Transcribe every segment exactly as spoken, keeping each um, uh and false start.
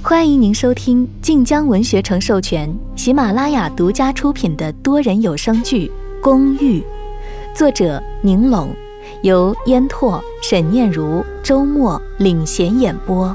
欢迎您收听晋江文学城授权、喜马拉雅独家出品的多人有声剧《公寓》，作者宁龙，由烟拓、沈念如、周末领衔演播。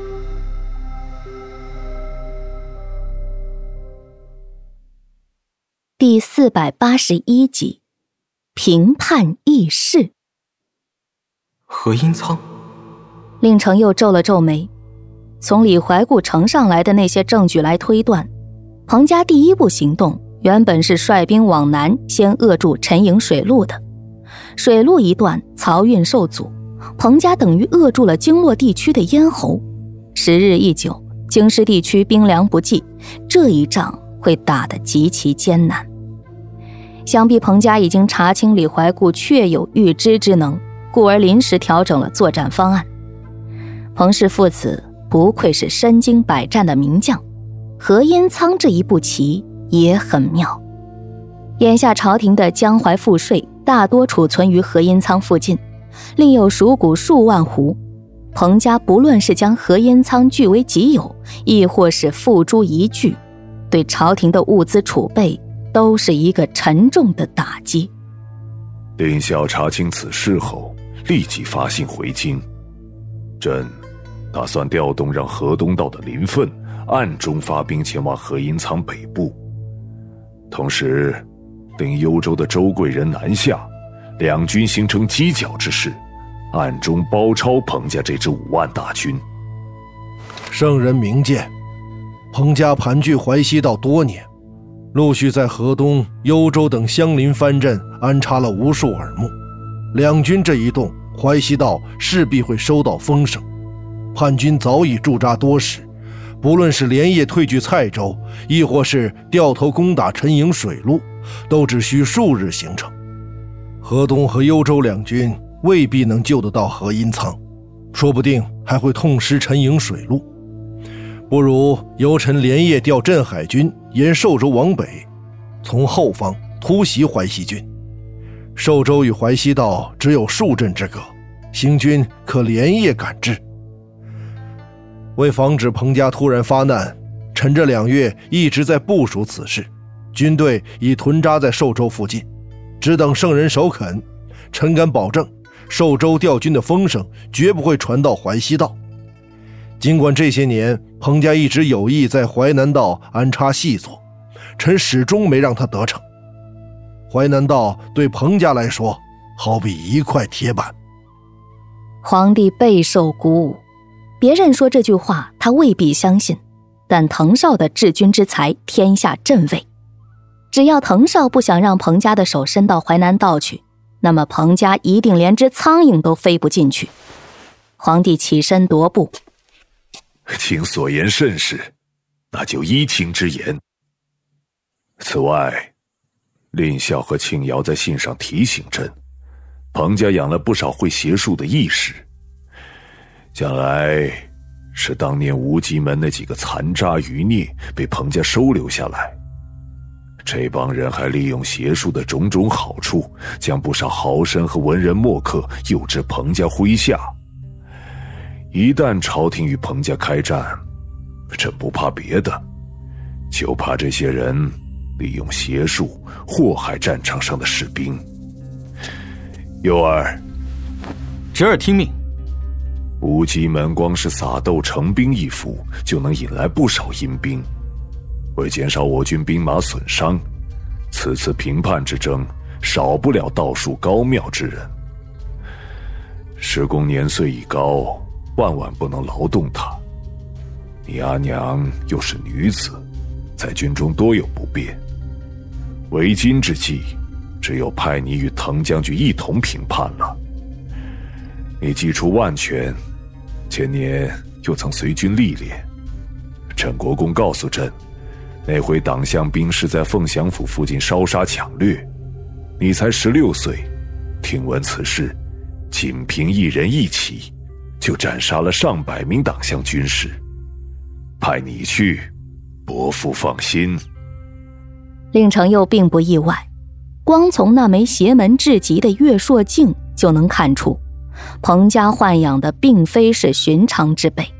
第四百八十一集，评判议事。 何殷仓， 令程又皱了皱眉。从李怀固呈上来的那些证据来推断，彭家第一步行动原本是率兵往南，先扼住陈营水路的。水路一断，漕运受阻，彭家等于扼住了经络地区的咽喉。时日一久，京师地区兵粮不济，这一仗会打得极其艰难。想必彭家已经查清李怀固确有预知之能，故而临时调整了作战方案。彭氏父子不愧是身经百战的名将，何殷仓这一步棋也很妙。眼下朝廷的江淮赋税大多储存于何殷仓附近，另有属谷数万斛。彭家不论是将何殷仓据为己有，亦或是付诸一炬，对朝廷的物资储备都是一个沉重的打击。 令校查清此事后，立即发信回京。朕打算调动让河东道的林奋暗中发兵前往何殷仓北部，同时令幽州的周贵人南下，两军形成犄角之势，暗中包抄彭家这支五万大军。 圣人明鉴，彭家盘踞淮西道多年，陆续在河东、幽州等相邻藩镇安插了无数耳目，两军这一动，淮西道势必会收到风声。叛军早已驻扎多时，不论是连夜退据蔡州，亦或是掉头攻打陈营水路，都只需数日行程。河东和幽州两军未必能救得到何殷仓，说不定还会痛失陈营水路。不如由臣连夜调镇海军沿寿州往北，从后方突袭淮西军。寿州与淮西道只有数镇之隔，行军可连夜赶至。为防止彭家突然发难，臣这两月一直在部署此事，军队已屯扎在寿州附近，只等圣人首肯。臣敢保证，寿州调军的风声绝不会传到淮西道。尽管这些年彭家一直有意在淮南道安插细作，臣始终没让他得逞。淮南道对彭家来说好比一块铁板。 皇帝备受鼓舞，别人说这句话他未必相信，但滕绍的治军之才天下震畏。只要滕绍不想让彭家的手伸到淮南道去，那么彭家一定连只苍蝇都飞不进去。皇帝起身踱步， 卿所言甚是，那就依卿之言。此外，令校和庆瑶在信上提醒朕，彭家养了不少会邪术的义士，将来是当年无极门那几个残渣余孽被彭家收留下来，这帮人还利用邪术的种种好处，将不少豪绅和文人墨客诱至彭家麾下。一旦朝廷与彭家开战，朕不怕别的，就怕这些人利用邪术祸害战场上的士兵。幼儿， 侄儿听命。 无极门光是撒豆成兵一府，就能引来不少阴兵。为减少我军兵马损伤，此次平叛之争少不了道术高妙之人。师公年岁已高，万万不能劳动他。你阿娘又是女子，在军中多有不便。为今之计，只有派你与滕将军一同平叛了。你既出万全，前年又曾随军历练。陈国公告诉朕，那回党项兵是在凤翔府附近烧杀抢掠，你才十六岁，听闻此事，仅凭一人一起，就斩杀了上百名党项军士。派你去，伯父放心。 令程又并不意外，光从那枚邪门至极的月朔镜就能看出，彭家豢养的并非是寻常之辈，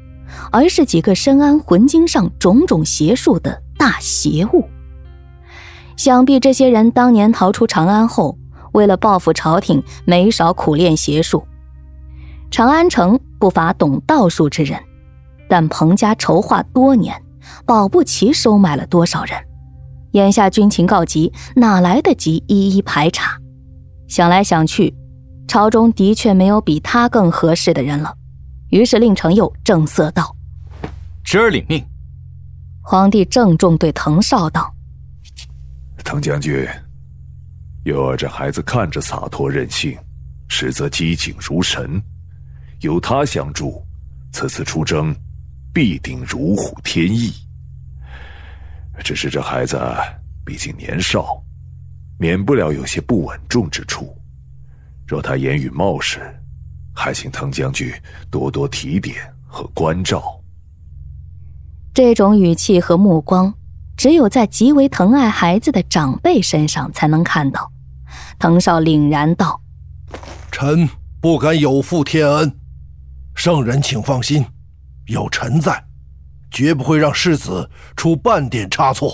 而是几个深谙魂经上种种邪术的大邪物。想必这些人当年逃出长安后，为了报复朝廷，没少苦练邪术。长安城不乏懂道术之人，但彭家筹划多年，保不齐收买了多少人。眼下军情告急，哪来得及一一排查？想来想去，朝中的确没有比他更合适的人了。于是令程佑正色道： 侄儿领命。 皇帝郑重对滕绍道： 滕将军，幼儿这孩子看着洒脱任性，实则机警如神，有他相助，此次出征必定如虎添翼。只是这孩子毕竟年少，免不了有些不稳重之处，若他言语冒失，还请滕将军多多提点和关照。 这种语气和目光，只有在极为疼爱孩子的长辈身上才能看到。滕绍凛然道： 臣不敢有负天恩，圣人请放心，有臣在，绝不会让世子出半点差错。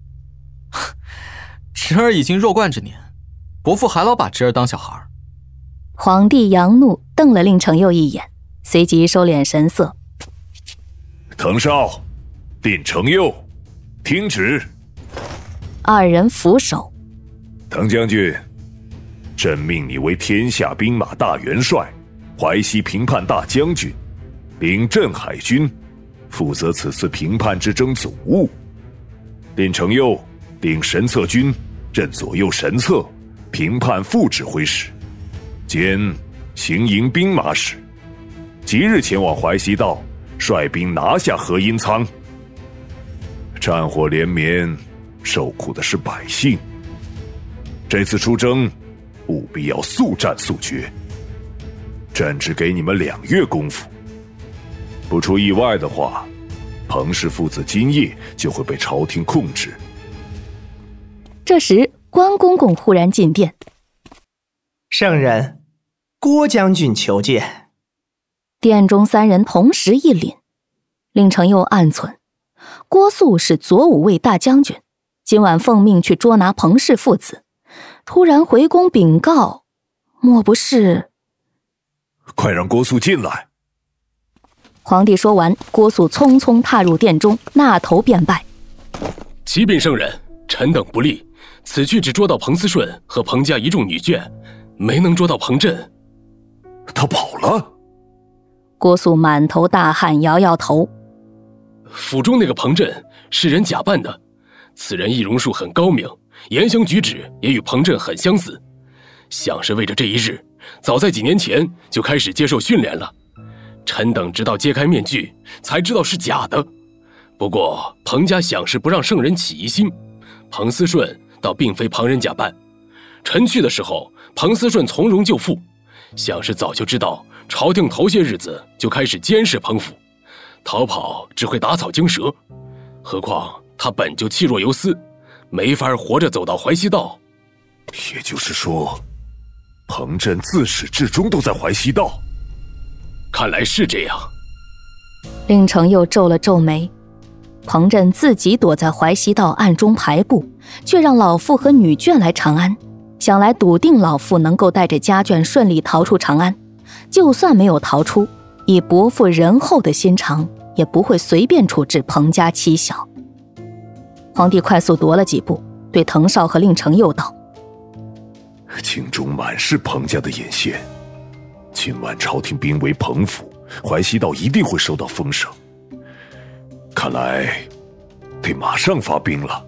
侄儿已经弱冠之年，伯父还老把侄儿当小孩。 皇帝扬怒瞪了令程佑一眼，随即收敛神色。 滕绍，令程佑，听旨。 二人俯首。 滕将军，朕命你为天下兵马大元帅，淮西平叛大将军，领镇海军，负责此次平叛之争总务。令程佑领神策军，任左右神策，平叛副指挥使，兼行营兵马使。即日前往淮西道，率兵拿下何阴仓。战火连绵，受苦的是百姓。这次出征，务必要速战速决。朕只给你们两月功夫，不出意外的话，彭氏父子今夜就会被朝廷控制。 这时，关公公忽然进殿： 圣人，郭将军求见。 殿中三人同时一凛。令程佑暗忖，郭肃是左武卫大将军，今晚奉命去捉拿彭氏父子，突然回宫禀告，莫不是…… 快让郭肃进来。 皇帝说完，郭肃匆匆踏入殿中，纳头便拜： 启禀圣人，臣等不利，此去只捉到彭思顺和彭家一众女眷，没能捉到彭震。 他跑了？ 郭肃满头大汗，摇摇头： 府中那个彭震是人假扮的，此人易容术很高明，言行举止也与彭震很相似，想是为着这一日，早在几年前就开始接受训练了。臣等直到揭开面具，才知道是假的。不过彭家想是不让圣人起疑心，彭思顺倒并非旁人假扮。臣去的时候，彭思顺从容就缚，想是早就知道朝廷头些日子就开始监视彭府，逃跑只会打草惊蛇。何况他本就气若游丝，没法活着走到淮西道。 也就是说，彭震自始至终都在淮西道。 看来是这样。 令程佑皱了皱眉，彭震自己躲在淮西道暗中排布，却让老妇和女眷来长安，想来笃定老妇能够带着家眷顺利逃出长安，就算没有逃出，以伯父仁厚的心肠，也不会随便处置彭家妻小。皇帝快速踱了几步，对滕绍和令程佑道： 京中满是彭家的眼线，今晚朝廷兵围彭府，淮西道一定会收到风声，看来得马上发兵了。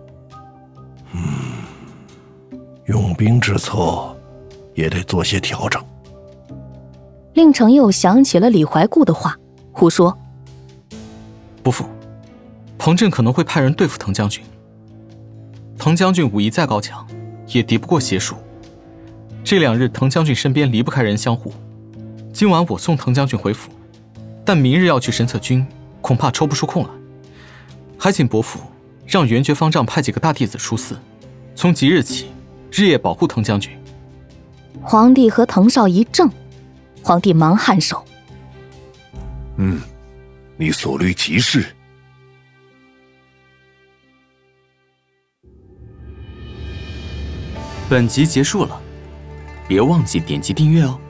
嗯，用兵之策也得做些调整。 令程佑想起了李怀固的话，胡说： 伯父，彭震可能会派人对付滕将军。滕将军武艺再高强，也敌不过邪术。这两日滕将军身边离不开人相护，今晚我送滕将军回府，但明日要去神策军，恐怕抽不出空来。还请伯父让元觉方丈派几个大弟子出寺，从即日起日夜保护滕将军。 皇帝和滕绍一怔，皇帝忙颔首： 嗯， 你所虑极是。 本集结束了，别忘记点击订阅哦。